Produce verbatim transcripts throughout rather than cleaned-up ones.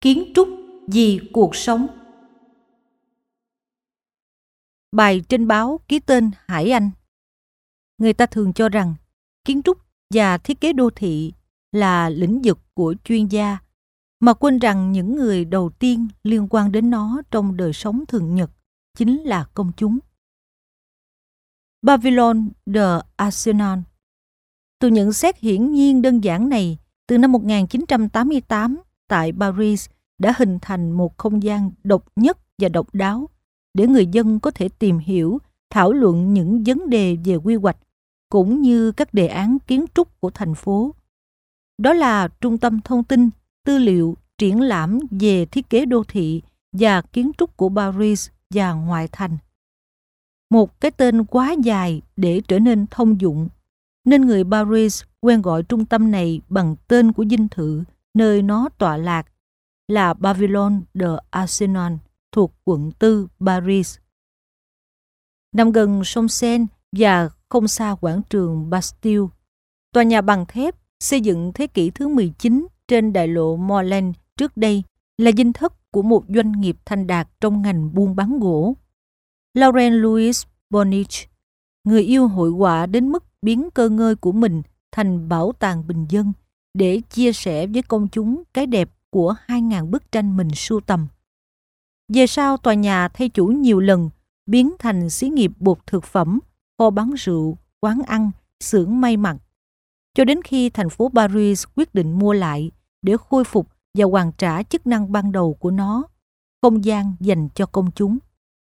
Kiến trúc vì cuộc sống. Bài trên báo ký tên Hải Anh. Người ta thường cho rằng kiến trúc và thiết kế đô thị là lĩnh vực của chuyên gia, mà quên rằng những người đầu tiên liên quan đến nó trong đời sống thường nhật chính là công chúng. Babylone the Arsenal. Từ nhận xét hiển nhiên đơn giản này, từ năm một nghìn chín trăm tám mươi tám tại Paris đã hình thành một không gian độc nhất và độc đáo để người dân có thể tìm hiểu, thảo luận những vấn đề về quy hoạch cũng như các đề án kiến trúc của thành phố. Đó là trung tâm thông tin, tư liệu, triển lãm về thiết kế đô thị và kiến trúc của Paris và ngoại thành. Một cái tên quá dài để trở nên thông dụng, nên người Paris quen gọi trung tâm này bằng tên của dinh thự nơi nó tọa lạc là Babylone the Arsenal thuộc quận tư Paris. Nằm gần sông Seine và không xa quảng trường Bastille, tòa nhà bằng thép xây dựng thế kỷ thứ mười chín trên đại lộ Morland trước đây là dinh thất của một doanh nghiệp thành đạt trong ngành buôn bán gỗ. Laurent Louis Bonnich, người yêu hội họa đến mức biến cơ ngơi của mình thành bảo tàng bình dân để chia sẻ với công chúng cái đẹp của hai nghìn bức tranh mình sưu tầm. Về sau, tòa nhà thay chủ nhiều lần, biến thành xí nghiệp bột thực phẩm, kho bán rượu, quán ăn, xưởng may mặc, cho đến khi thành phố Paris quyết định mua lại để khôi phục và hoàn trả chức năng ban đầu của nó, không gian dành cho công chúng.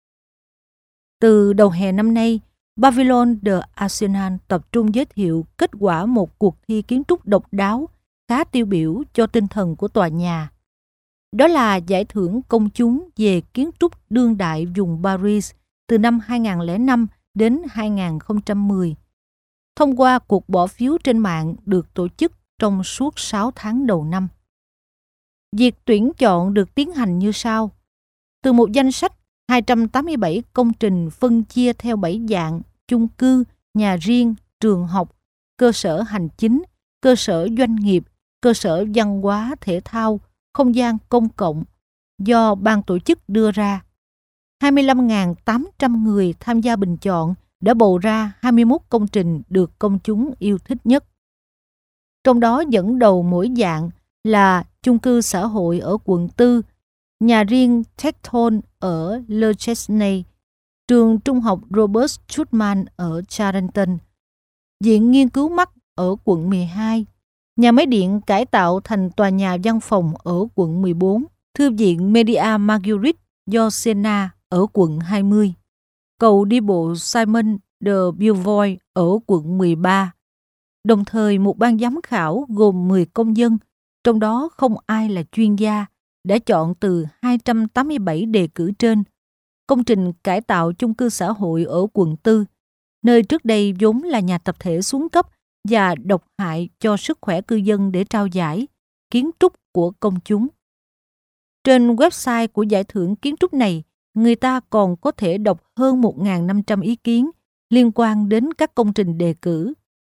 Từ đầu hè năm nay, Babylone the Arsenal tập trung giới thiệu kết quả một cuộc thi kiến trúc độc đáo khá tiêu biểu cho tinh thần của tòa nhà. Đó là giải thưởng công chúng về kiến trúc đương đại vùng Paris từ năm hai nghìn lẻ năm đến hai nghìn không trăm mười, thông qua cuộc bỏ phiếu trên mạng được tổ chức trong suốt sáu tháng đầu năm. Việc tuyển chọn được tiến hành như sau. Từ một danh sách hai trăm tám mươi bảy công trình phân chia theo bảy dạng: chung cư, nhà riêng, trường học, cơ sở hành chính, cơ sở doanh nghiệp, cơ sở văn hóa thể thao, không gian công cộng, do ban tổ chức đưa ra. hai mươi lăm nghìn tám trăm người tham gia bình chọn đã bầu ra hai mươi mốt công trình được công chúng yêu thích nhất. Trong đó dẫn đầu mỗi dạng là chung cư xã hội ở quận tư, nhà riêng Tecton ở Le Chesnay, trường trung học Robert Schumann ở Charenton, viện nghiên cứu mắt ở quận mười hai, nhà máy điện cải tạo thành tòa nhà văn phòng ở quận mười bốn, thư viện Media Marguerite do Siena ở quận hai mươi, cầu đi bộ Simon de Beauvoir ở quận mười ba. Đồng thời một ban giám khảo gồm mười công dân, trong đó không ai là chuyên gia, đã chọn từ hai trăm tám mươi bảy đề cử trên công trình cải tạo chung cư xã hội ở quận tư, nơi trước đây vốn là nhà tập thể xuống cấp và độc hại cho sức khỏe cư dân, để trao giải kiến trúc của công chúng. Trên website của giải thưởng kiến trúc này, người ta còn có thể đọc hơn một nghìn năm trăm ý kiến liên quan đến các công trình đề cử.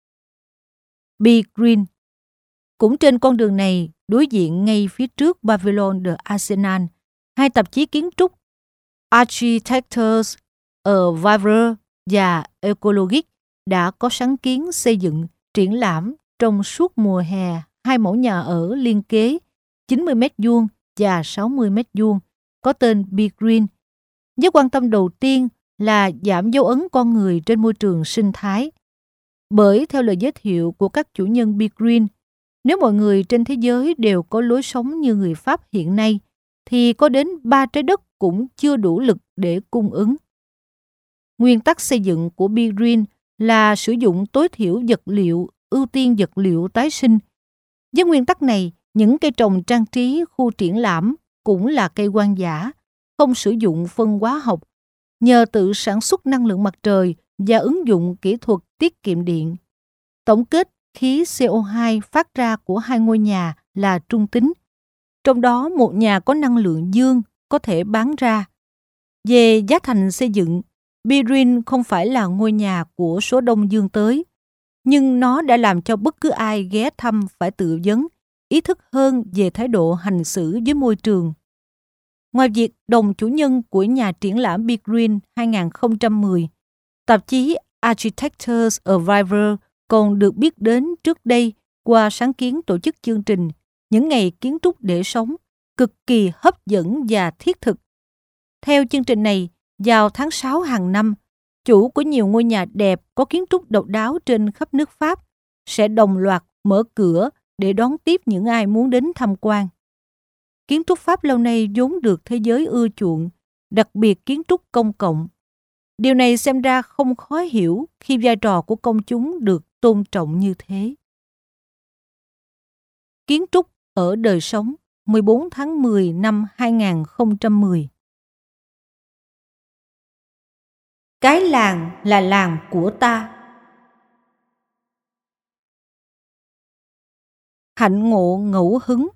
Be Green. Cũng trên con đường này, đối diện ngay phía trước Babylone the Arsenal, hai tạp chí kiến trúc Architectures Survivor và Ecologic đã có sáng kiến xây dựng, triển lãm trong suốt mùa hè hai mẫu nhà ở liên kế chín mươi mét vuông và sáu mươi mét vuông có tên Be Green, với quan tâm đầu tiên là giảm dấu ấn con người trên môi trường sinh thái. Bởi theo lời giới thiệu của các chủ nhân Be Green, nếu mọi người trên thế giới đều có lối sống như người Pháp hiện nay, thì có đến ba trái đất cũng chưa đủ lực để cung ứng. Nguyên tắc xây dựng của Be Green là sử dụng tối thiểu vật liệu, ưu tiên vật liệu tái sinh. Với nguyên tắc này, những cây trồng trang trí khu triển lãm cũng là cây hoang dã, không sử dụng phân hóa học, nhờ tự sản xuất năng lượng mặt trời và ứng dụng kỹ thuật tiết kiệm điện. Tổng kết khí xê o hai phát ra của hai ngôi nhà là trung tính, trong đó một nhà có năng lượng dương có thể bán ra. Về giá thành xây dựng, Be Green không phải là ngôi nhà của số đông dương tới, nhưng nó đã làm cho bất cứ ai ghé thăm phải tự vấn ý thức hơn về thái độ hành xử với môi trường. Ngoài việc đồng chủ nhân của nhà triển lãm Big Green hai không một không, tạp chí Architecture's Survivor còn được biết đến trước đây qua sáng kiến tổ chức chương trình Những ngày kiến trúc để sống, cực kỳ hấp dẫn và thiết thực. Theo chương trình này, vào tháng sáu hàng năm, chủ của nhiều ngôi nhà đẹp có kiến trúc độc đáo trên khắp nước Pháp sẽ đồng loạt mở cửa để đón tiếp những ai muốn đến tham quan. Kiến trúc Pháp lâu nay vốn được thế giới ưa chuộng, đặc biệt kiến trúc công cộng. Điều này xem ra không khó hiểu khi vai trò của công chúng được tôn trọng như thế. Kiến trúc ở đời sống, mười bốn tháng mười năm hai không một không. Cái làng là làng của ta. Hạnh ngộ ngẫu hứng.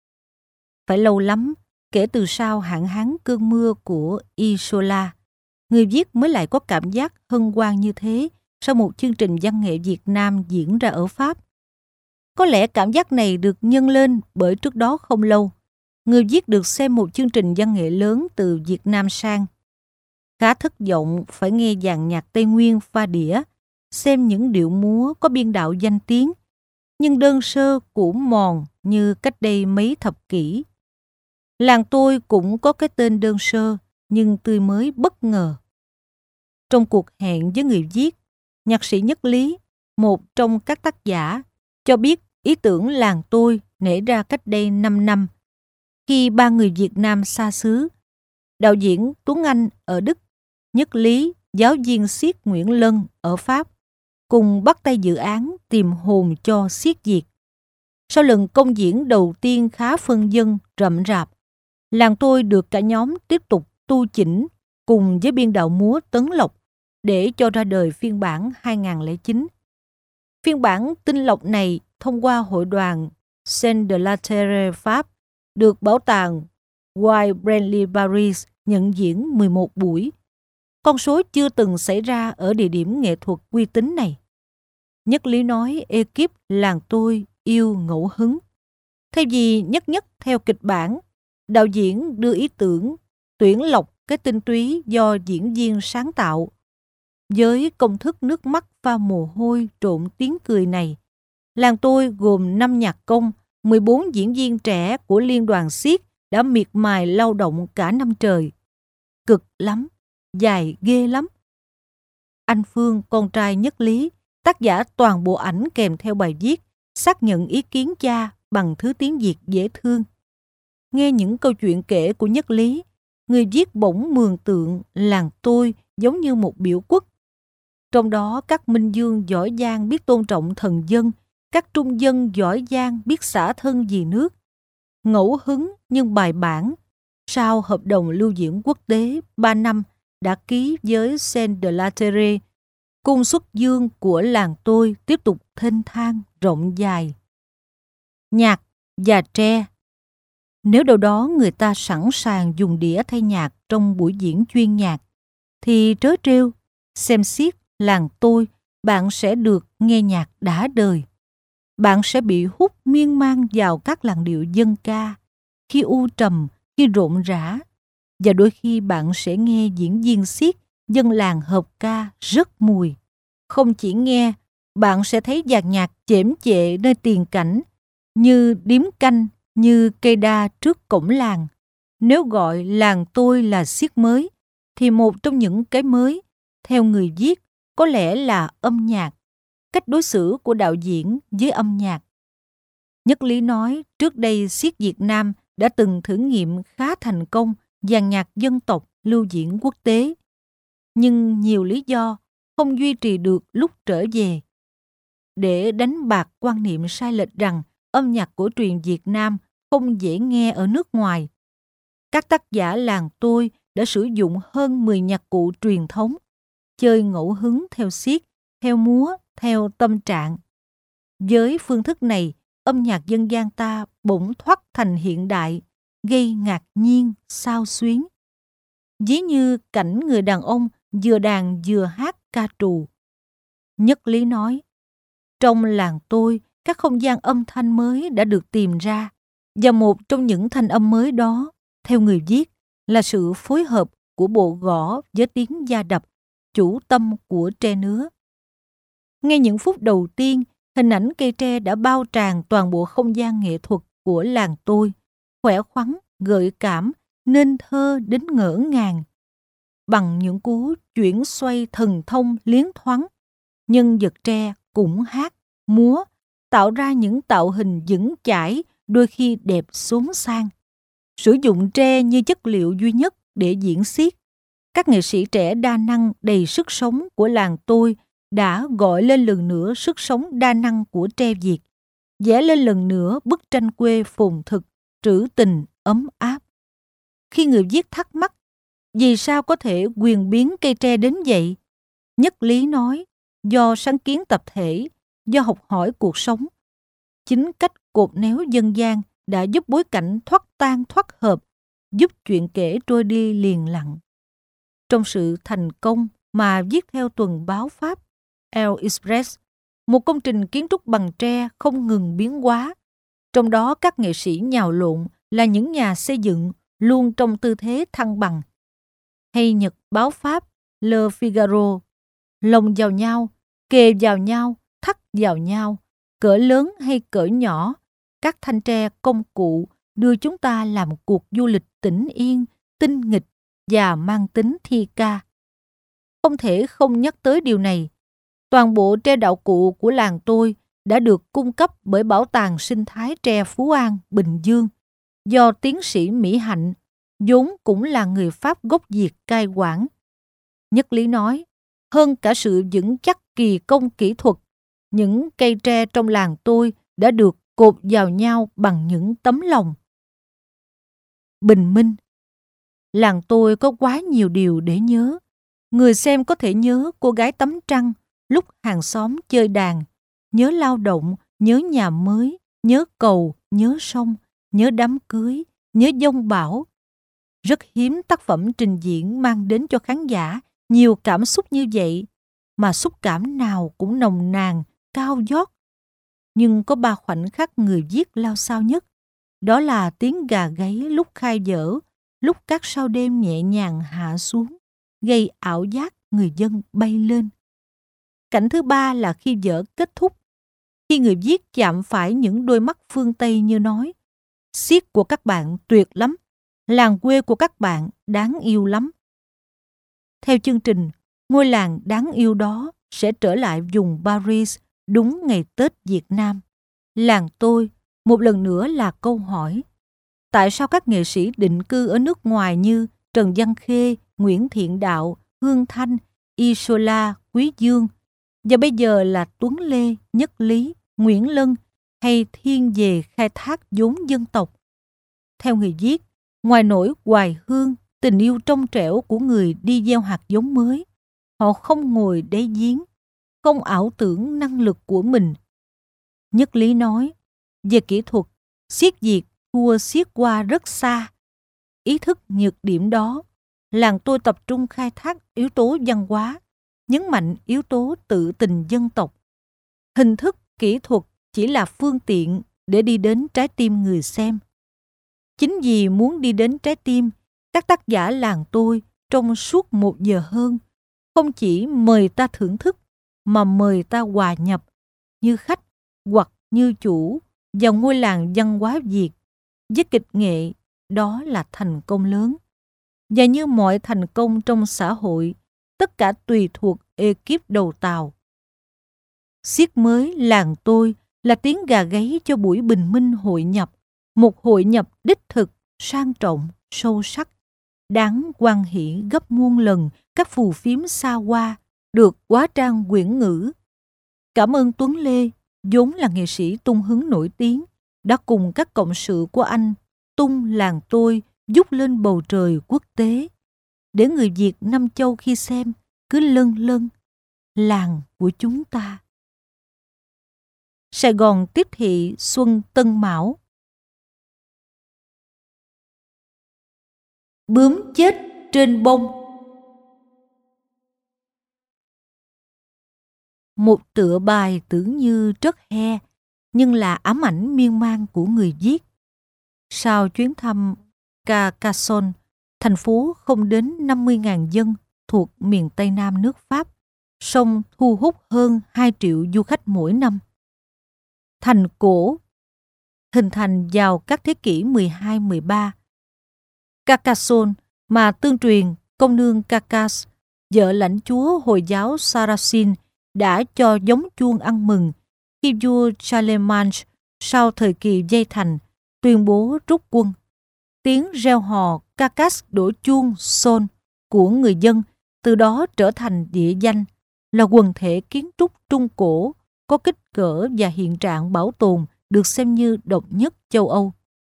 Phải lâu lắm, kể từ sau hạn hán cơn mưa của Isola, người viết mới lại có cảm giác hân hoan như thế sau một chương trình văn nghệ Việt Nam diễn ra ở Pháp. Có lẽ cảm giác này được nhân lên bởi trước đó không lâu, người viết được xem một chương trình văn nghệ lớn từ Việt Nam sang. Khá thất vọng phải nghe dàn nhạc Tây Nguyên pha đĩa, xem những điệu múa có biên đạo danh tiếng, nhưng đơn sơ cũ mòn như cách đây mấy thập kỷ. Làng tôi cũng có cái tên đơn sơ nhưng tươi mới bất ngờ. Trong cuộc hẹn với người viết, nhạc sĩ Nhất Lý, một trong các tác giả, cho biết ý tưởng làng tôi nảy ra cách đây năm năm, khi ba người Việt Nam xa xứ, đạo diễn Tuấn Anh ở Đức, Nhất Lý, giáo viên xiếc Nguyễn Lân ở Pháp, cùng bắt tay dự án tìm hồn cho xiếc Việt. Sau lần công diễn đầu tiên khá phân dân, rậm rạp, làng tôi được cả nhóm tiếp tục tu chỉnh cùng với biên đạo múa Tấn Lộc để cho ra đời phiên bản hai không không chín. Phiên bản tinh lọc này thông qua hội đoàn Scène de la Terre Pháp được bảo tàng Why Branly Paris nhận diễn mười một buổi. Con số chưa từng xảy ra ở địa điểm nghệ thuật uy tín này. Nhất Lý nói ekip làng tôi yêu ngẫu hứng. Thay vì nhất nhất theo kịch bản, đạo diễn đưa ý tưởng tuyển lọc cái tinh túy do diễn viên sáng tạo. Với công thức nước mắt pha mồ hôi trộn tiếng cười này, làng tôi gồm năm nhạc công, mười bốn diễn viên trẻ của Liên đoàn xiếc đã miệt mài lao động cả năm trời. Cực lắm, dài ghê lắm. Anh Phương, con trai Nhất Lý, tác giả toàn bộ ảnh kèm theo bài viết, xác nhận ý kiến cha bằng thứ tiếng Việt dễ thương. Nghe những câu chuyện kể của Nhất Lý, người viết bỗng mường tượng làng tôi giống như một biểu quốc. Trong đó các minh vương giỏi giang biết tôn trọng thần dân, các trung dân giỏi giang biết xả thân vì nước. Ngẫu hứng nhưng bài bản, sau hợp đồng lưu diễn quốc tế ba năm đã ký với Scène de la Terre, cung xuất dương của làng tôi tiếp tục thênh thang rộng dài. Nhạc và tre. Nếu đâu đó người ta sẵn sàng dùng đĩa thay nhạc trong buổi diễn chuyên nhạc, thì trớ trêu, xem xiếc làng tôi, bạn sẽ được nghe nhạc đã đời. Bạn sẽ bị hút miên man vào các làn điệu dân ca, khi u trầm, khi rộn rã. Và đôi khi bạn sẽ nghe diễn viên xiếc dân làng hợp ca rất mùi. Không chỉ nghe, bạn sẽ thấy dàn nhạc chễm chệ nơi tiền cảnh, như điếm canh, như cây đa trước cổng làng. Nếu gọi làng tôi là xiếc mới, thì một trong những cái mới, theo người viết, có lẽ là âm nhạc, cách đối xử của đạo diễn với âm nhạc. Nhất Lý nói trước đây xiếc Việt Nam đã từng thử nghiệm khá thành công dàn nhạc dân tộc lưu diễn quốc tế, nhưng nhiều lý do không duy trì được lúc trở về. Để đánh bạc quan niệm sai lệch rằng âm nhạc cổ truyền Việt Nam không dễ nghe ở nước ngoài, các tác giả làng tôi đã sử dụng hơn mười nhạc cụ truyền thống, chơi ngẫu hứng theo xiếc, theo múa, theo tâm trạng. Với phương thức này, âm nhạc dân gian ta bỗng thoát thành hiện đại, gây ngạc nhiên, xao xuyến. Ví như cảnh người đàn ông vừa đàn vừa hát ca trù. Nhất Lý nói, trong làng tôi, các không gian âm thanh mới đã được tìm ra, và một trong những thanh âm mới đó, theo người viết, là sự phối hợp của bộ gõ với tiếng da đập, chủ tâm của tre nứa. Ngay những phút đầu tiên, hình ảnh cây tre đã bao tràn toàn bộ không gian nghệ thuật của làng tôi, khỏe khoắn, gợi cảm, nên thơ đến ngỡ ngàng. Bằng những cú chuyển xoay thần thông liến thoáng, nhân vật tre cũng hát, múa, tạo ra những tạo hình vững chãi, đôi khi đẹp xốn sang. Sử dụng tre như chất liệu duy nhất để diễn xiết, các nghệ sĩ trẻ đa năng đầy sức sống của làng tôi đã gọi lên lần nữa sức sống đa năng của tre Việt, vẽ lên lần nữa bức tranh quê phồn thực, trữ tình, ấm áp. Khi người viết thắc mắc, vì sao có thể quyền biến cây tre đến vậy? Nhất lý nói, do sáng kiến tập thể, do học hỏi cuộc sống. Chính cách cột néo dân gian đã giúp bối cảnh thoát tan thoát hợp, giúp chuyện kể trôi đi liền lặng. Trong sự thành công mà viết theo tuần báo Pháp El Express, một công trình kiến trúc bằng tre không ngừng biến hóa, trong đó các nghệ sĩ nhào lộn là những nhà xây dựng luôn trong tư thế thăng bằng. Hay nhật báo Pháp Le Figaro, lồng vào nhau, kề vào nhau, thắt vào nhau, cỡ lớn hay cỡ nhỏ, các thanh tre công cụ đưa chúng ta làm cuộc du lịch tĩnh yên, tinh nghịch và mang tính thi ca. Không thể không nhắc tới điều này. Toàn bộ tre đạo cụ của làng tôi đã được cung cấp bởi Bảo tàng Sinh thái tre Phú An, Bình Dương, do tiến sĩ Mỹ Hạnh, vốn cũng là người Pháp gốc Việt cai quản. Nhất lý nói, hơn cả sự vững chắc kỳ công kỹ thuật, những cây tre trong làng tôi đã được cột vào nhau bằng những tấm lòng. Bình minh. Làng tôi có quá nhiều điều để nhớ. Người xem có thể nhớ cô gái tắm trăng lúc hàng xóm chơi đàn, nhớ lao động, nhớ nhà mới, nhớ cầu, nhớ sông, nhớ đám cưới, nhớ dông bão. Rất hiếm tác phẩm trình diễn mang đến cho khán giả nhiều cảm xúc như vậy, mà xúc cảm nào cũng nồng nàn, cao vót. Nhưng có ba khoảnh khắc người viết lao sao nhất. Đó là tiếng gà gáy lúc khai dở, lúc các sao đêm nhẹ nhàng hạ xuống, gây ảo giác người dân bay lên. Cảnh thứ ba là khi vở kết thúc, khi người viết chạm phải những đôi mắt phương Tây như nói: "Xiết của các bạn tuyệt lắm, làng quê của các bạn đáng yêu lắm." Theo chương trình, ngôi làng đáng yêu đó sẽ trở lại vùng Paris đúng ngày Tết Việt Nam. Làng tôi, một lần nữa là câu hỏi. Tại sao các nghệ sĩ định cư ở nước ngoài như Trần Văn Khê, Nguyễn Thiện Đạo, Hương Thanh, Isola, Quý Dương, và bây giờ là Tuấn Lê, Nhất Lý, Nguyễn Lân hay thiên về khai thác vốn dân tộc? Theo người viết, ngoài nỗi hoài hương, tình yêu trong trẻo của người đi gieo hạt giống mới, họ không ngồi đáy giếng, không ảo tưởng năng lực của mình. Nhất Lý nói, về kỹ thuật, xiết Việt thua xiết qua rất xa. Ý thức nhược điểm đó, làng tôi tập trung khai thác yếu tố văn hóa, nhấn mạnh yếu tố tự tình dân tộc. Hình thức, kỹ thuật chỉ là phương tiện để đi đến trái tim người xem. Chính vì muốn đi đến trái tim, các tác giả làng tôi trong suốt một giờ hơn không chỉ mời ta thưởng thức mà mời ta hòa nhập như khách hoặc như chủ vào ngôi làng văn hóa Việt. Với kịch nghệ, đó là thành công lớn. Và như mọi thành công trong xã hội, tất cả tùy thuộc ekip đầu tàu. Xiết mới làng tôi là tiếng gà gáy cho buổi bình minh hội nhập, một hội nhập đích thực, sang trọng, sâu sắc, đáng hoan hỷ gấp muôn lần các phù phiếm xa hoa được hóa trang quyển ngữ. Cảm ơn Tuấn Lê, vốn là nghệ sĩ tung hứng nổi tiếng, đã cùng các cộng sự của anh tung làng tôi vút lên bầu trời quốc tế, để người Việt năm châu khi xem cứ lân lân làng của chúng ta. Sài Gòn tiếp thị xuân Tân Mão. Bướm chết trên bông. Một tựa bài tưởng như trất he, nhưng là ám ảnh miên man của người viết. Sau chuyến thăm Carcassonne, thành phố không đến năm mươi nghìn dân thuộc miền Tây Nam nước Pháp, song thu hút hơn hai triệu du khách mỗi năm. Thành cổ hình thành vào các thế kỷ mười hai mười ba. Carcassonne mà tương truyền công nương Carcass, vợ lãnh chúa Hồi giáo Saracen, đã cho giống chuông ăn mừng khi vua Charlemagne sau thời kỳ dây thành tuyên bố rút quân. Tiếng reo hò Carcass đổ chuông Son của người dân từ đó trở thành địa danh, là quần thể kiến trúc Trung Cổ có kích cỡ và hiện trạng bảo tồn được xem như độc nhất châu Âu.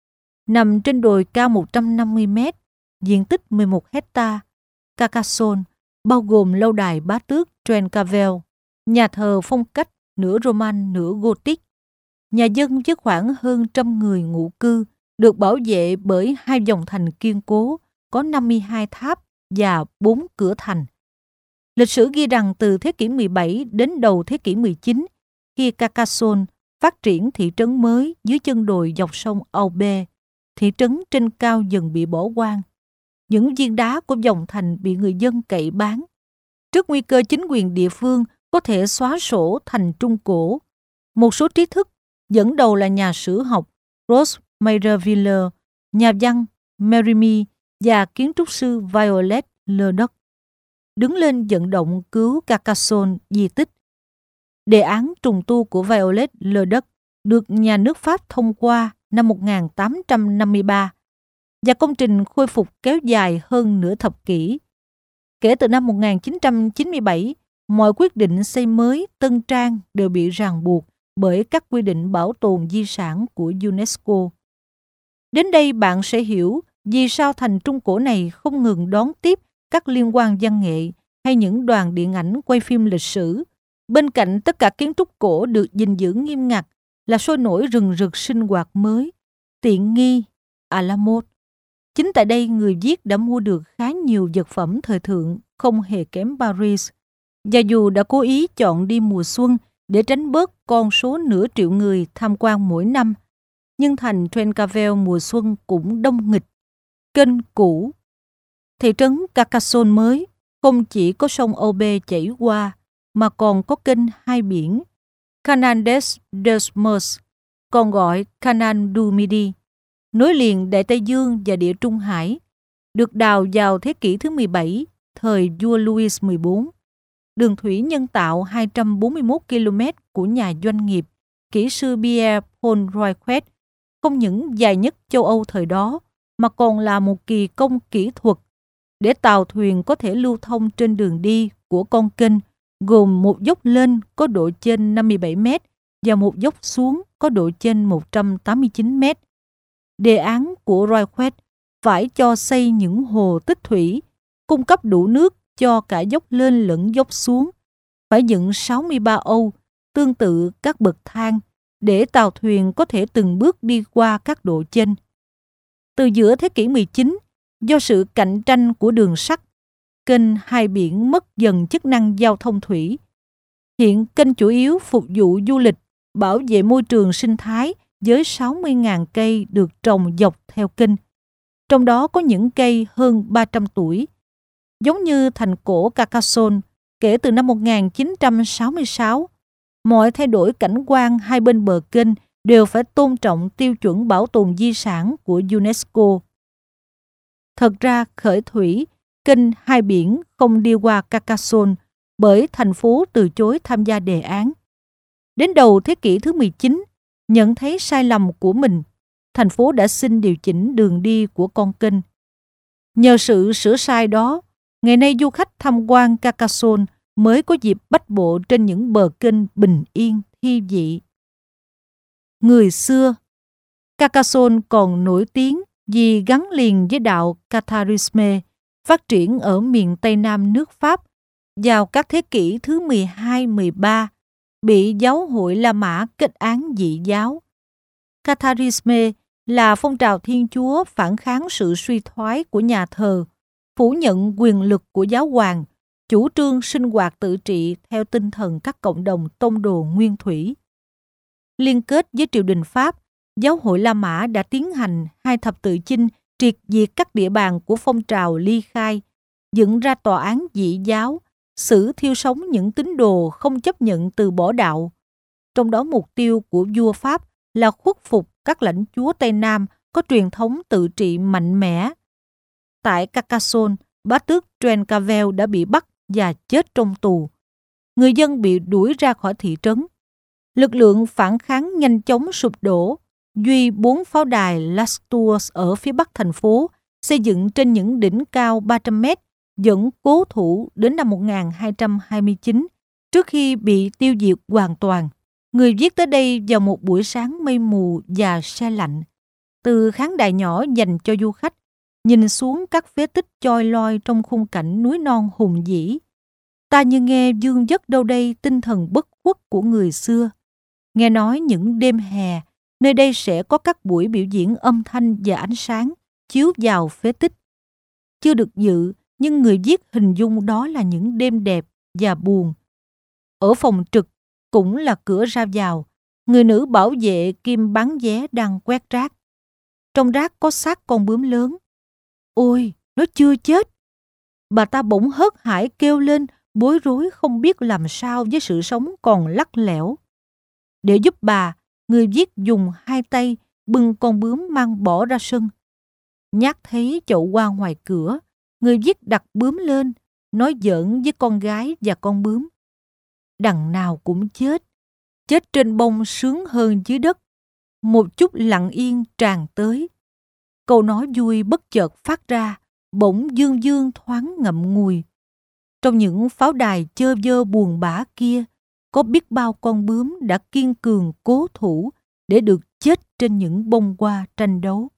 Nằm trên đồi cao một trăm năm mươi mét, diện tích mười một hecta, Carcassonne bao gồm lâu đài bá tước Trencavel, nhà thờ phong cách nửa Roman nửa Gothic, nhà dân với khoảng hơn trăm người ngụ cư, được bảo vệ bởi hai dòng thành kiên cố, có năm mươi hai tháp và bốn cửa thành. Lịch sử ghi rằng từ thế kỷ mười bảy đến đầu thế kỷ mười chín, khi Carcassonne phát triển thị trấn mới dưới chân đồi dọc sông Aube, thị trấn trên cao dần bị bỏ hoang. Những viên đá của dòng thành bị người dân cậy bán. Trước nguy cơ chính quyền địa phương có thể xóa sổ thành Trung Cổ, một số trí thức, dẫn đầu là nhà sử học Rose Meyreville, nhà văn Merimie và kiến trúc sư Violet Leduc, đứng lên vận động cứu Carcassonne di tích. Đề án trùng tu của Violet Leduc được nhà nước Pháp thông qua năm một nghìn tám trăm năm mươi ba và công trình khôi phục kéo dài hơn nửa thập kỷ. Kể từ năm một nghìn chín trăm chín mươi bảy, mọi quyết định xây mới, tân trang đều bị ràng buộc bởi các quy định bảo tồn di sản của UNESCO. Đến đây bạn sẽ hiểu vì sao thành Trung Cổ này không ngừng đón tiếp các liên hoan văn nghệ hay những đoàn điện ảnh quay phim lịch sử. Bên cạnh tất cả kiến trúc cổ được gìn giữ nghiêm ngặt là sôi nổi rừng rực sinh hoạt mới, tiện nghi, à la mode. Chính tại đây người viết đã mua được khá nhiều vật phẩm thời thượng không hề kém Paris. Và dù đã cố ý chọn đi mùa xuân để tránh bớt con số nửa triệu người tham quan mỗi năm, nhưng thành Trencavel mùa xuân cũng đông nghịch. Kênh cũ. Thị trấn Carcassonne mới không chỉ có sông Aube chảy qua, mà còn có kênh hai biển, Canal des Deux Mers, còn gọi Canal du Midi, nối liền Đại Tây Dương và Địa Trung Hải, được đào vào thế kỷ thứ mười bảy, thời vua Louis mười bốn. Đường thủy nhân tạo hai trăm bốn mươi mốt ki lô mét của nhà doanh nghiệp, kỹ sư Pierre Paul Roquette, không những dài nhất châu Âu thời đó, mà còn là một kỳ công kỹ thuật để tàu thuyền có thể lưu thông trên đường đi của con kênh, gồm một dốc lên có độ trên năm mươi bảy mét và một dốc xuống có độ trên một trăm tám mươi chín mét. Đề án của Roquette phải cho xây những hồ tích thủy, cung cấp đủ nước cho cả dốc lên lẫn dốc xuống, phải dựng sáu mươi ba âu, tương tự các bậc thang, để tàu thuyền có thể từng bước đi qua các độ chênh. Từ giữa thế kỷ mười chín, do sự cạnh tranh của đường sắt, kênh hai biển mất dần chức năng giao thông thủy. Hiện kênh chủ yếu phục vụ du lịch, bảo vệ môi trường sinh thái với sáu mươi nghìn cây được trồng dọc theo kênh. Trong đó có những cây hơn ba trăm tuổi. Giống như thành cổ Carcassonne, kể từ năm một nghìn chín trăm sáu mươi sáu, mọi thay đổi cảnh quan hai bên bờ kênh đều phải tôn trọng tiêu chuẩn bảo tồn di sản của UNESCO. Thật ra khởi thủy, kênh hai biển không đi qua Carcassonne bởi thành phố từ chối tham gia đề án. Đến đầu thế kỷ thứ mười chín, nhận thấy sai lầm của mình, thành phố đã xin điều chỉnh đường đi của con kênh. Nhờ sự sửa sai đó, ngày nay du khách tham quan Carcassonne mới có dịp bách bộ trên những bờ kênh bình yên, thi vị. Người xưa, Carcassonne còn nổi tiếng vì gắn liền với đạo Catharisme, phát triển ở miền Tây Nam nước Pháp vào các thế kỷ thứ mười hai mười ba, bị giáo hội La Mã kết án dị giáo. Catharisme là phong trào Thiên Chúa phản kháng sự suy thoái của nhà thờ, phủ nhận quyền lực của giáo hoàng, chủ trương sinh hoạt tự trị theo tinh thần các cộng đồng tông đồ nguyên thủy. liên kết với triều đình Pháp, giáo hội La Mã đã tiến hành hai thập tự chinh triệt diệt các địa bàn của phong trào ly khai, dựng ra tòa án dị giáo, xử thiêu sống những tín đồ không chấp nhận từ bỏ đạo. Trong đó mục tiêu của vua Pháp là khuất phục các lãnh chúa Tây Nam có truyền thống tự trị mạnh mẽ. Tại Carcassonne, bá tước Trencavel đã bị bắt và chết trong tù. Người dân bị đuổi ra khỏi thị trấn. Lực lượng phản kháng nhanh chóng sụp đổ. Duy bốn pháo đài Las Tours ở phía bắc thành phố, xây dựng trên những đỉnh cao ba trăm mét, vẫn cố thủ đến năm một nghìn hai trăm hai mươi chín, trước khi bị tiêu diệt hoàn toàn. Người viết tới đây vào một buổi sáng mây mù và se lạnh. Từ khán đài nhỏ dành cho du khách, nhìn xuống các phế tích choi loi trong khung cảnh núi non hùng vĩ. Ta như nghe vương vất đâu đây tinh thần bất khuất của người xưa. Nghe nói những đêm hè, nơi đây sẽ có các buổi biểu diễn âm thanh và ánh sáng chiếu vào phế tích. Chưa được dự, nhưng người viết hình dung đó là những đêm đẹp và buồn. Ở phòng trực, cũng là cửa ra vào, người nữ bảo vệ kim bán vé đang quét rác. Trong rác có xác con bướm lớn. Ôi, nó chưa chết. Bà ta bỗng hớt hải kêu lên, bối rối không biết làm sao với sự sống còn lắt lẻo. Để giúp bà, người viết dùng hai tay bưng con bướm mang bỏ ra sân. Nhát thấy chậu hoa ngoài cửa, người viết đặt bướm lên, nói giỡn với con gái và con bướm. Đằng nào cũng chết, chết trên bông sướng hơn dưới đất. Một chút lặng yên tràn tới. Câu nói vui bất chợt phát ra, bỗng dương dương thoáng ngậm ngùi. Trong những pháo đài chơ vơ buồn bã kia, có biết bao con bướm đã kiên cường cố thủ để được chết trên những bông hoa tranh đấu.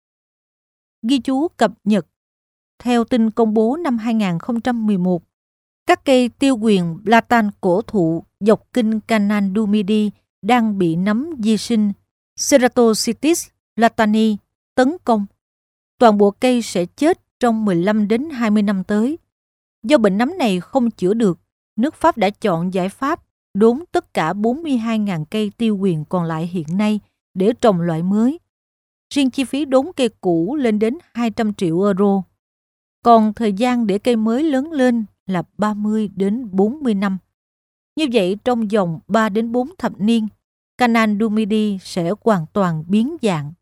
Ghi chú cập nhật. Theo tin công bố năm hai nghìn không trăm mười một, các cây tiêu quyền platan cổ thụ dọc kinh Canal du Midi đang bị nấm di sinh Ceratophytes platani tấn công. Toàn bộ cây sẽ chết trong mười lăm đến hai mươi năm tới. Do bệnh nấm này không chữa được, nước Pháp đã chọn giải pháp đốn tất cả bốn mươi hai nghìn cây tiêu quyền còn lại hiện nay để trồng loại mới. Riêng chi phí đốn cây cũ lên đến hai trăm triệu euro. Còn thời gian để cây mới lớn lên là ba mươi đến bốn mươi năm. Như vậy trong vòng ba đến bốn thập niên, Canal du Midi sẽ hoàn toàn biến dạng.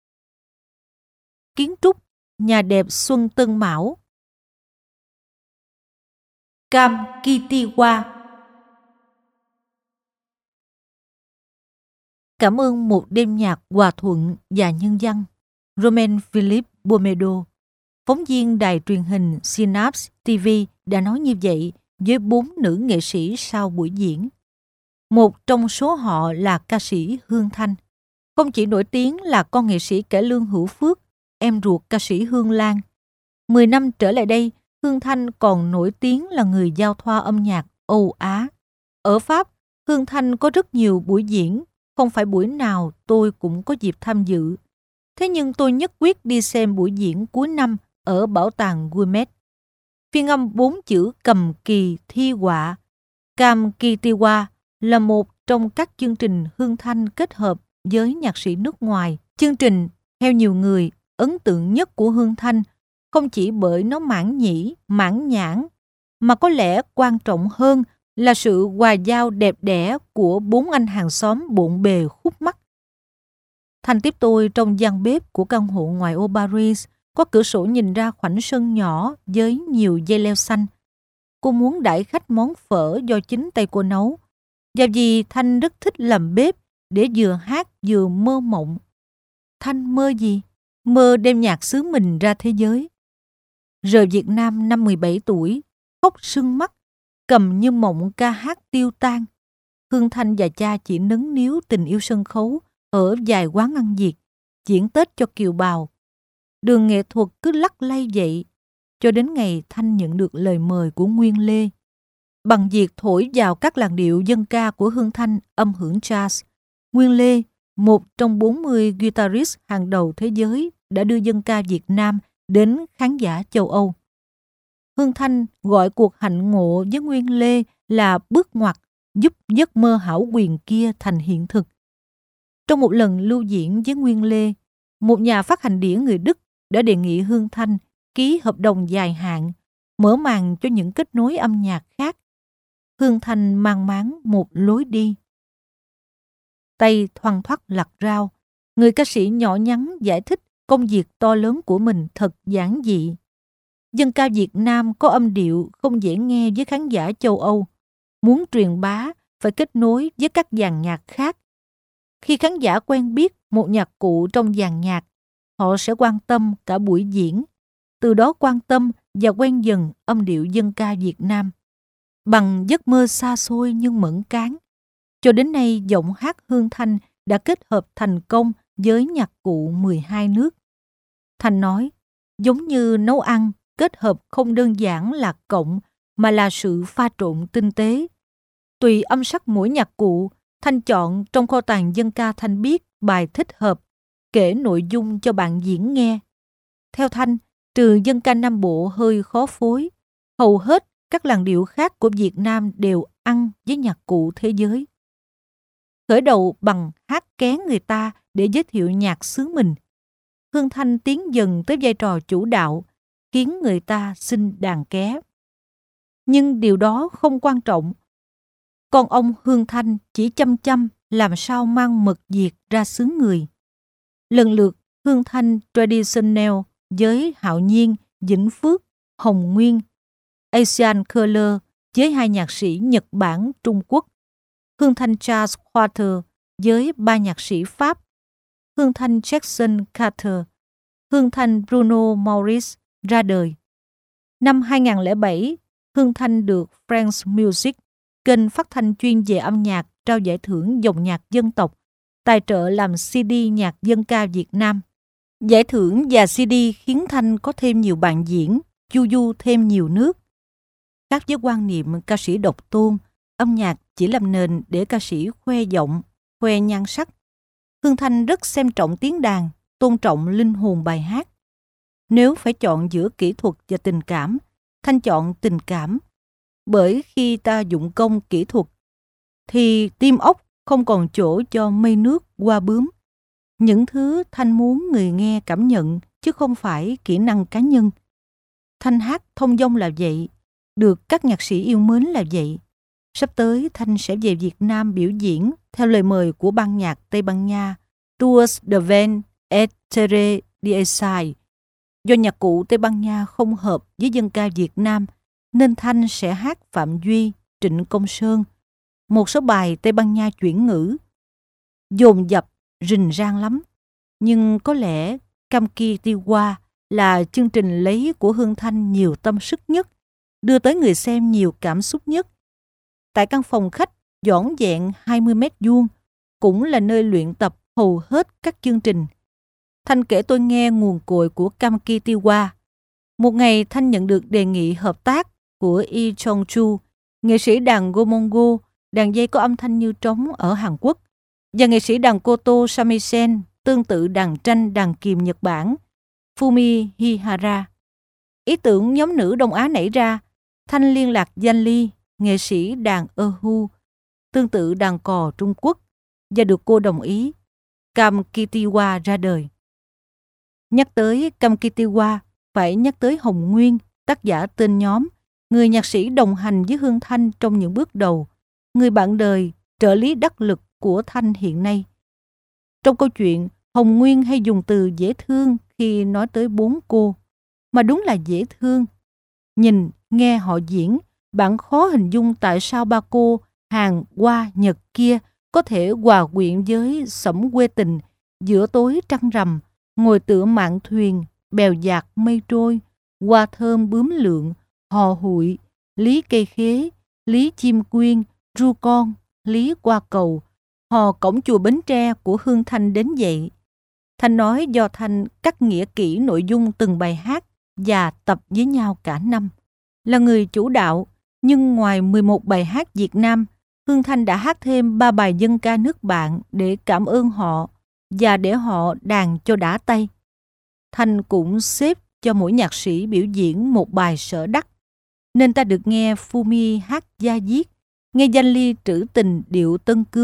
Kiến trúc nhà đẹp Xuân Tân Mão. Cam Kitiwa. Cảm ơn một đêm nhạc hòa thuận và nhân văn, Romain Philippe Bomedo, phóng viên đài truyền hình Synapse ti vi đã nói như vậy với bốn nữ nghệ sĩ sau buổi diễn. Một trong số họ là ca sĩ Hương Thanh. Không chỉ nổi tiếng là con nghệ sĩ cải lương Hữu Phước, em ruột ca sĩ Hương Lan. Mười năm trở lại đây, Hương Thanh còn nổi tiếng là người giao thoa âm nhạc Âu Á. Ở Pháp, Hương Thanh có rất nhiều buổi diễn, không phải buổi nào tôi cũng có dịp tham dự. Thế nhưng tôi nhất quyết đi xem buổi diễn cuối năm ở Bảo tàng Guimet. Phiên âm bốn chữ cầm kỳ thi họa, Cam Kitiwa, là một trong các chương trình Hương Thanh kết hợp với nhạc sĩ nước ngoài. Chương trình, theo nhiều người, ấn tượng nhất của Hương Thanh không chỉ bởi nó mãn nhĩ, mãn nhãn, mà có lẽ quan trọng hơn là sự hòa giao đẹp đẽ của bốn anh hàng xóm bộn bề khúc mắc. Thanh tiếp tôi trong gian bếp của căn hộ ngoài ô Paris, có cửa sổ nhìn ra khoảnh sân nhỏ với nhiều dây leo xanh. Cô muốn đãi khách món phở do chính tay cô nấu. Và vì Thanh rất thích làm bếp để vừa hát vừa mơ mộng. Thanh mơ gì? Mơ đem nhạc xứ mình ra thế giới. Rời Việt Nam năm mười bảy tuổi, khóc sưng mắt, cầm như mộng ca hát tiêu tan. Hương Thanh và cha chỉ nấn níu tình yêu sân khấu ở vài quán ăn Việt, diễn Tết cho kiều bào. Đường nghệ thuật cứ lắc lay vậy, cho đến ngày Thanh nhận được lời mời của Nguyên Lê. Bằng việc thổi vào các làn điệu dân ca của Hương Thanh âm hưởng jazz, Nguyên Lê, một trong bốn mươi guitarist hàng đầu thế giới, đã đưa dân ca Việt Nam đến khán giả châu Âu. Hương Thanh gọi cuộc hạnh ngộ với Nguyên Lê là bước ngoặt giúp giấc mơ hão quyền kia thành hiện thực. Trong một lần lưu diễn với Nguyên Lê, một nhà phát hành đĩa người Đức đã đề nghị Hương Thanh ký hợp đồng dài hạn, mở màn cho những kết nối âm nhạc khác. Hương Thanh mang máng một lối đi. Tay thoăn thoắt lặt rau, người ca sĩ nhỏ nhắn giải thích công việc to lớn của mình thật giản dị. Dân ca Việt Nam có âm điệu không dễ nghe với khán giả châu Âu. Muốn truyền bá phải kết nối với các dàn nhạc khác. Khi khán giả quen biết một nhạc cụ trong dàn nhạc, họ sẽ quan tâm cả buổi diễn. Từ đó quan tâm và quen dần âm điệu dân ca Việt Nam. Bằng giấc mơ xa xôi nhưng mẫn cán, cho đến nay giọng hát Hương Thanh đã kết hợp thành công với nhạc cụ mười hai nước. Thanh nói, giống như nấu ăn, kết hợp không đơn giản là cộng mà là sự pha trộn tinh tế. Tùy âm sắc mỗi nhạc cụ, Thanh chọn trong kho tàng dân ca Thanh biết bài thích hợp, kể nội dung cho bạn diễn nghe. Theo Thanh, trừ dân ca Nam Bộ hơi khó phối, hầu hết các làn điệu khác của Việt Nam đều ăn với nhạc cụ thế giới. Khởi đầu bằng hát ké người ta để giới thiệu nhạc xứ mình, Hương Thanh tiến dần tới vai trò chủ đạo, khiến người ta xin đàn ké. Nhưng điều đó không quan trọng. Còn ông Hương Thanh chỉ chăm chăm làm sao mang mật Việt ra xứ người. Lần lượt Hương Thanh Traditional với Hạo Nhiên, Vĩnh Phước, Hồng Nguyên, Asian Color với hai nhạc sĩ Nhật Bản, Trung Quốc, Hương Thanh Charles Quarter với ba nhạc sĩ Pháp, Hương Thanh Jackson Carter, Hương Thanh Bruno Maurice ra đời. Năm hai không không bảy, Hương Thanh được France Music, kênh phát thanh chuyên về âm nhạc, trao giải thưởng dòng nhạc dân tộc, tài trợ làm xê đê nhạc dân ca Việt Nam. Giải thưởng và xê đê khiến Thanh có thêm nhiều bạn diễn, chu du thêm nhiều nước. Khác với quan niệm ca sĩ độc tôn, âm nhạc chỉ làm nền để ca sĩ khoe giọng, khoe nhan sắc, Hương Thanh rất xem trọng tiếng đàn, tôn trọng linh hồn bài hát. Nếu phải chọn giữa kỹ thuật và tình cảm, Thanh chọn tình cảm. Bởi khi ta dụng công kỹ thuật, thì tim óc không còn chỗ cho mây nước qua bướm. Những thứ Thanh muốn người nghe cảm nhận, chứ không phải kỹ năng cá nhân. Thanh hát thông dong là vậy, được các nhạc sĩ yêu mến là vậy. Sắp tới Thanh sẽ về Việt Nam biểu diễn theo lời mời của ban nhạc Tây Ban Nha Tours de Vent et Terre d'Esai. Do nhạc cụ Tây Ban Nha không hợp với dân ca Việt Nam, nên Thanh sẽ hát Phạm Duy, Trịnh Công Sơn, một số bài Tây Ban Nha chuyển ngữ. Dồn dập, rình rang lắm. Nhưng có lẽ Kamkitiwa là chương trình lấy của Hương Thanh nhiều tâm sức nhất, đưa tới người xem nhiều cảm xúc nhất. Tại căn phòng khách dõn dẹn hai mươi mét vuông, cũng là nơi luyện tập hầu hết các chương trình. Thanh kể tôi nghe nguồn cội của Kamkitiwa. Một ngày Thanh nhận được đề nghị hợp tác của Lee Chong-chu, nghệ sĩ đàn gomongo, đàn dây có âm thanh như trống ở Hàn Quốc, và nghệ sĩ đàn koto shamisen, tương tự đàn tranh đàn kìm Nhật Bản, Fumi Hihara. Ý tưởng nhóm nữ Đông Á nảy ra, Thanh liên lạc Danh Ly, nghệ sĩ đàn erhu, tương tự đàn cò Trung Quốc, và được cô đồng ý. Kamkitiwa ra đời. Nhắc tới Kamkitiwa, phải nhắc tới Hồng Nguyên, tác giả tên nhóm, người nhạc sĩ đồng hành với Hương Thanh trong những bước đầu, người bạn đời, trợ lý đắc lực của Thanh hiện nay. Trong câu chuyện, Hồng Nguyên hay dùng từ dễ thương khi nói tới bốn cô, mà đúng là dễ thương. Nhìn, nghe họ diễn, bạn khó hình dung tại sao ba cô Hàn, Hoa, Nhật kia có thể hòa quyện với xẩm quê tình giữa tối trăng rằm, ngồi tựa mạn thuyền, bèo dạt mây trôi, hoa thơm bướm lượn, hò hụi, lý cây khế, lý chim quyên, ru con, lý qua cầu, hò cổng chùa Bến Tre của Hương Thanh đến vậy. Thanh nói do Thanh cắt nghĩa kỹ nội dung từng bài hát và tập với nhau cả năm. Là người chủ đạo, nhưng ngoài mười một bài hát Việt Nam, Hương Thanh đã hát thêm ba bài dân ca nước bạn để cảm ơn họ và để họ đàn cho đã tay. Thanh cũng xếp cho mỗi nhạc sĩ biểu diễn một bài sở đắc, nên ta được nghe Fumi hát da diết, nghe Danh Ly trữ tình điệu Tân Cương,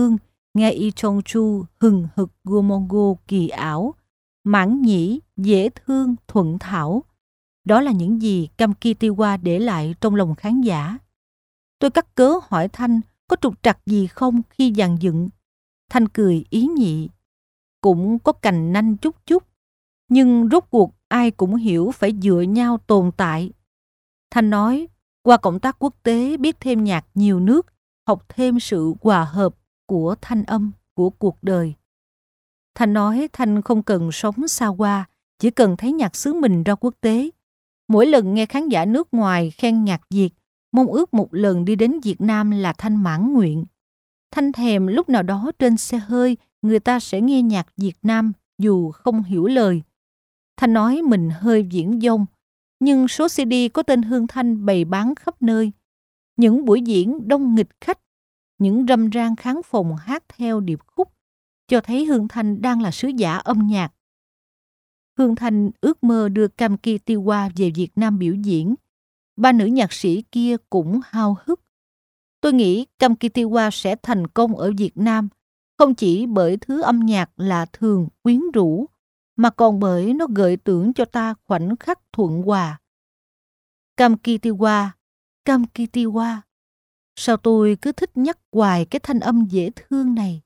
nghe Y Chong Chu hừng hực Gomongo kỳ ảo, mãn nhĩ, dễ thương, thuận thảo. Đó là những gì Cam Kitiwa để lại trong lòng khán giả. Tôi cắt cớ hỏi Thanh có trục trặc gì không khi dàn dựng. Thanh cười ý nhị. Cũng có cành nanh chút chút, nhưng rốt cuộc ai cũng hiểu phải dựa nhau tồn tại. Thanh nói, qua cộng tác quốc tế biết thêm nhạc nhiều nước, học thêm sự hòa hợp của thanh âm của cuộc đời. Thanh nói Thanh không cần sống xa hoa, chỉ cần thấy nhạc xứ mình ra quốc tế. Mỗi lần nghe khán giả nước ngoài khen nhạc Việt, mong ước một lần đi đến Việt Nam là Thanh mãn nguyện. Thanh thèm lúc nào đó trên xe hơi người ta sẽ nghe nhạc Việt Nam dù không hiểu lời. Thanh nói mình hơi viển vông, nhưng số xê đê có tên Hương Thanh bày bán khắp nơi. Những buổi diễn đông nghịch khách, những râm ran khán phòng hát theo điệp khúc, cho thấy Hương Thanh đang là sứ giả âm nhạc. Hương Thanh ước mơ đưa Cam Kitiwa về Việt Nam biểu diễn. Ba nữ nhạc sĩ kia cũng háo hức. Tôi nghĩ Cam Kitiwa sẽ thành công ở Việt Nam, không chỉ bởi thứ âm nhạc lạ thường, quyến rũ, mà còn bởi nó gợi tưởng cho ta khoảnh khắc thuận hòa. Cam Kitiwa, Cam Kitiwa. Sao tôi cứ thích nhắc hoài cái thanh âm dễ thương này?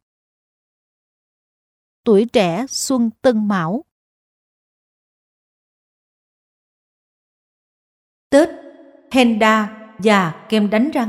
Tuổi trẻ xuân Tân Mão. Tết, Henda và kem đánh răng.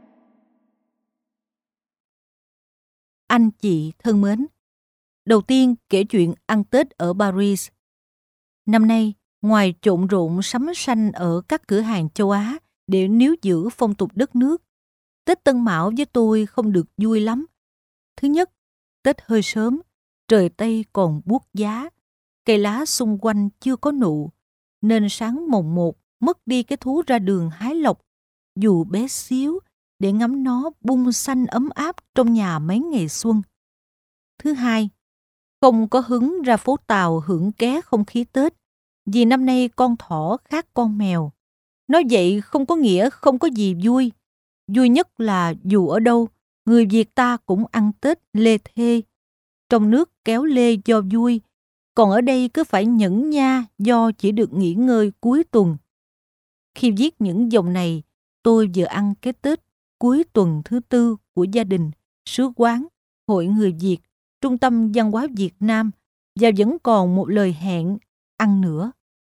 Anh chị thân mến, đầu tiên kể chuyện ăn Tết ở Paris. Năm nay, ngoài trộn rộn sắm xanh ở các cửa hàng châu Á để níu giữ phong tục đất nước, Tết Tân Mão với tôi không được vui lắm. Thứ nhất, Tết hơi sớm, trời Tây còn buốt giá, cây lá xung quanh chưa có nụ, nên sáng mồng một mất đi cái thú ra đường hái lộc, dù bé xíu, để ngắm nó bung xanh ấm áp trong nhà mấy ngày xuân. Thứ hai, không có hứng ra phố Tàu hưởng ké không khí Tết, vì năm nay con thỏ khác con mèo. Nói vậy không có nghĩa không có gì vui. Vui nhất là dù ở đâu, người Việt ta cũng ăn Tết lê thê. Trong nước kéo lê do vui, còn ở đây cứ phải nhẫn nha do chỉ được nghỉ ngơi cuối tuần. Khi viết những dòng này, tôi vừa ăn cái Tết cuối tuần thứ tư của gia đình, sứ quán, Hội người Việt, Trung tâm Văn hóa Việt Nam, và vẫn còn một lời hẹn ăn nữa.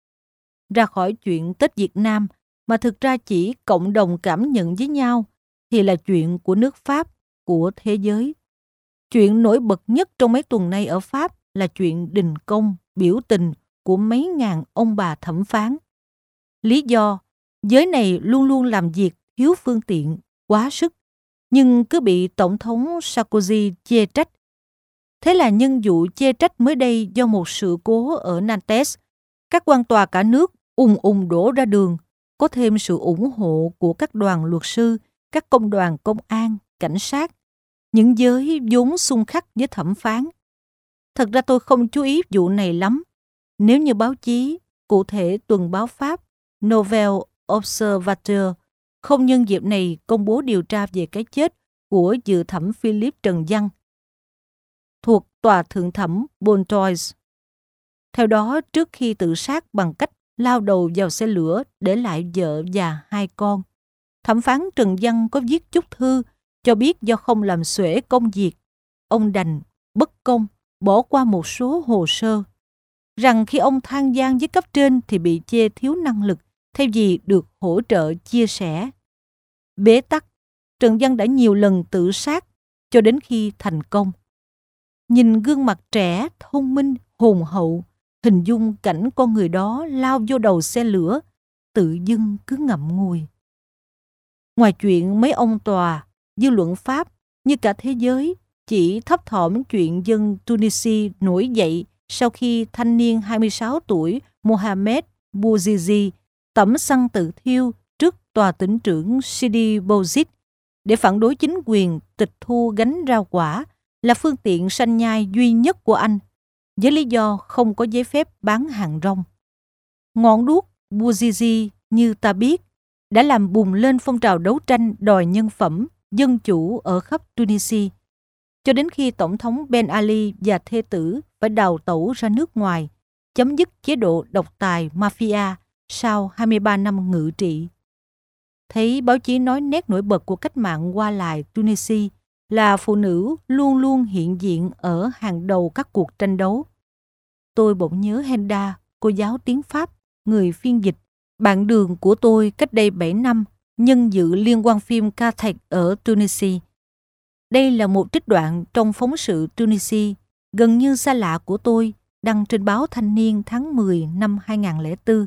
Ra khỏi chuyện Tết Việt Nam mà thực ra chỉ cộng đồng cảm nhận với nhau thì là chuyện của nước Pháp, của thế giới. Chuyện nổi bật nhất trong mấy tuần nay ở Pháp là chuyện đình công, biểu tình của mấy ngàn ông bà thẩm phán. Lý do, giới này luôn luôn làm việc thiếu phương tiện, quá sức, nhưng cứ bị Tổng thống Sarkozy chê trách. Thế là nhân vụ chê trách mới đây do một sự cố ở Nantes, các quan tòa cả nước ùn ùn đổ ra đường, có thêm sự ủng hộ của các đoàn luật sư, các công đoàn công an, cảnh sát, những giới vốn xung khắc với thẩm phán. Thật ra tôi không chú ý vụ này lắm. Nếu như báo chí, cụ thể tuần báo Pháp Nouvel Observateur, không nhân dịp này công bố điều tra về cái chết của dự thẩm Philip Trần Văn thuộc Tòa Thượng thẩm Pontoise. Theo đó, trước khi tự sát bằng cách lao đầu vào xe lửa để lại vợ và hai con, thẩm phán Trần Văn có viết chúc thư cho biết do không làm xuể công việc, ông đành bất công bỏ qua một số hồ sơ, rằng khi ông than van với cấp trên thì bị chê thiếu năng lực thay vì được hỗ trợ chia sẻ. Bế tắc, Trần Văn đã nhiều lần tự sát cho đến khi thành công. Nhìn gương mặt trẻ, thông minh, hồn hậu, hình dung cảnh con người đó lao vô đầu xe lửa, tự dưng cứ ngậm ngùi. Ngoài chuyện mấy ông tòa, dư luận Pháp như cả thế giới chỉ thấp thỏm chuyện dân Tunisia nổi dậy sau khi thanh niên hai mươi sáu tuổi Mohamed Bouazizi tẩm xăng tự thiêu trước tòa tỉnh trưởng Sidi Bouzid để phản đối chính quyền tịch thu gánh rau quả là phương tiện sanh nhai duy nhất của anh, với lý do không có giấy phép bán hàng rong. Ngọn đuốc Bouazizi, như ta biết, đã làm bùng lên phong trào đấu tranh đòi nhân phẩm, dân chủ ở khắp Tunisia. cho đến khi Tổng thống Ben Ali và thê tử phải đào tẩu ra nước ngoài, chấm dứt chế độ độc tài mafia sau hai mươi ba năm ngự trị. Thấy báo chí nói nét nổi bật của cách mạng qua lại Tunisia là phụ nữ luôn luôn hiện diện ở hàng đầu các cuộc tranh đấu. Tôi bỗng nhớ Henda, cô giáo tiếng Pháp, người phiên dịch, bạn đường của tôi cách đây bảy năm, nhân dự liên hoan phim ca thạch ở Tunisia. Đây là một trích đoạn trong phóng sự Tunisia, gần như xa lạ của tôi, đăng trên báo Thanh niên tháng mười năm hai nghìn không trăm lẻ bốn.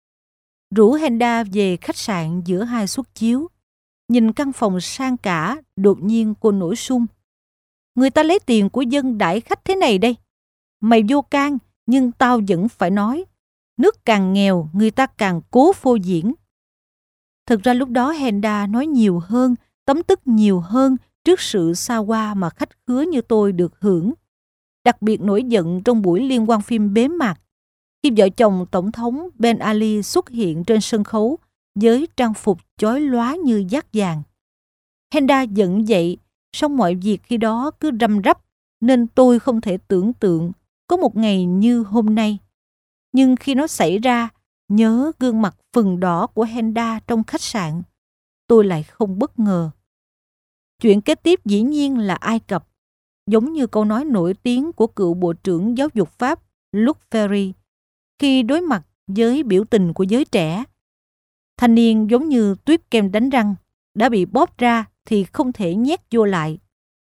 Rủ Henda về khách sạn giữa hai suất chiếu. Nhìn căn phòng sang cả, đột nhiên cô nổi sung. Người ta lấy tiền của dân đãi khách thế này đây. Mày vô can, nhưng tao vẫn phải nói. Nước càng nghèo, người ta càng cố phô diễn. Thực ra lúc đó Henda nói nhiều hơn, tấm tức nhiều hơn trước sự xa hoa mà khách khứa như tôi được hưởng. Đặc biệt nổi giận trong buổi liên hoan phim bế mạc, khi vợ chồng Tổng thống Ben Ali xuất hiện trên sân khấu với trang phục chói lóa như dát vàng. Henda giận dậy, song mọi việc khi đó cứ răm rắp, nên tôi không thể tưởng tượng có một ngày như hôm nay. Nhưng khi nó xảy ra, nhớ gương mặt phừng đỏ của Henda trong khách sạn, tôi lại không bất ngờ. Chuyện kế tiếp dĩ nhiên là Ai Cập, giống như câu nói nổi tiếng của cựu Bộ trưởng Giáo dục Pháp Luc Ferry khi đối mặt với biểu tình của giới trẻ. Thanh niên giống như tuyếp kem đánh răng, đã bị bóp ra thì không thể nhét vô lại.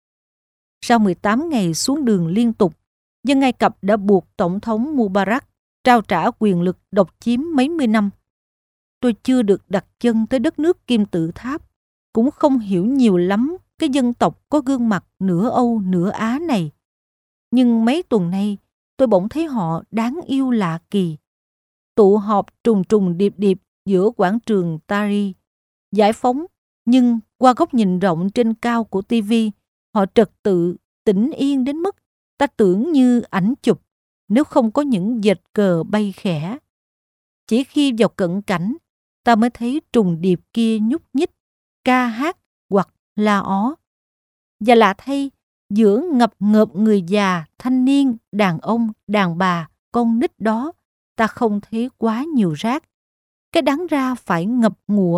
Sau mười tám ngày xuống đường liên tục, dân Ai Cập đã buộc Tổng thống Mubarak trao trả quyền lực độc chiếm mấy mươi năm. Tôi chưa được đặt chân tới đất nước kim tự tháp, cũng không hiểu nhiều lắm cái dân tộc có gương mặt nửa Âu nửa Á này. Nhưng mấy tuần nay, tôi bỗng thấy họ đáng yêu lạ kỳ. Tụ họp trùng trùng điệp điệp giữa quảng trường Tahrir, giải phóng, nhưng qua góc nhìn rộng trên cao của ti vi, họ trật tự, tĩnh yên đến mức ta tưởng như ảnh chụp nếu không có những vệt cờ bay khẽ. Chỉ khi vào cận cảnh, ta mới thấy trùng điệp kia nhúc nhích, ca hát hoặc la ó. Và lạ thay, giữa ngập ngợp người già, thanh niên, đàn ông, đàn bà, con nít đó, ta không thấy quá nhiều rác. Cái đáng ra phải ngập ngụa.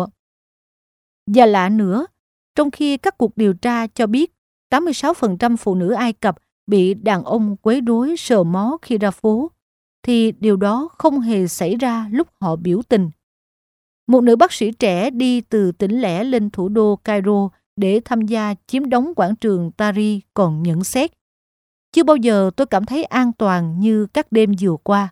Và lạ nữa, trong khi các cuộc điều tra cho biết tám mươi sáu phần trăm phụ nữ Ai Cập bị đàn ông quấy rối sờ mó khi ra phố, thì điều đó không hề xảy ra lúc họ biểu tình. Một nữ bác sĩ trẻ đi từ tỉnh lẻ lên thủ đô Cairo để tham gia chiếm đóng quảng trường Tahrir còn nhận xét: chưa bao giờ tôi cảm thấy an toàn như các đêm vừa qua.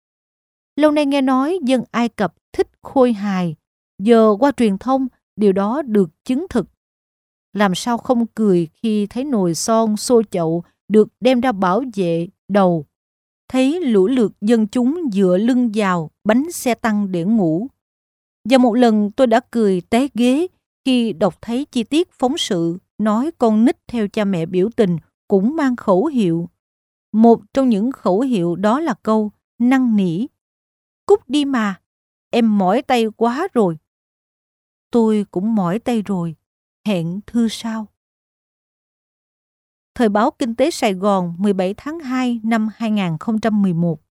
Lâu nay nghe nói dân Ai Cập thích khôi hài, giờ qua truyền thông điều đó được chứng thực. Làm sao không cười khi thấy nồi son xô chậu được đem ra bảo vệ đầu, thấy lũ lượt dân chúng dựa lưng vào bánh xe tăng để ngủ. Và một lần tôi đã cười té ghế khi đọc thấy chi tiết phóng sự nói con nít theo cha mẹ biểu tình cũng mang khẩu hiệu. Một trong những khẩu hiệu đó là câu năn nỉ: "Cút đi mà, em mỏi tay quá rồi." Tôi cũng mỏi tay rồi, hẹn thư sau. Thời báo Kinh tế Sài Gòn mười bảy tháng hai năm hai nghìn không trăm mười một.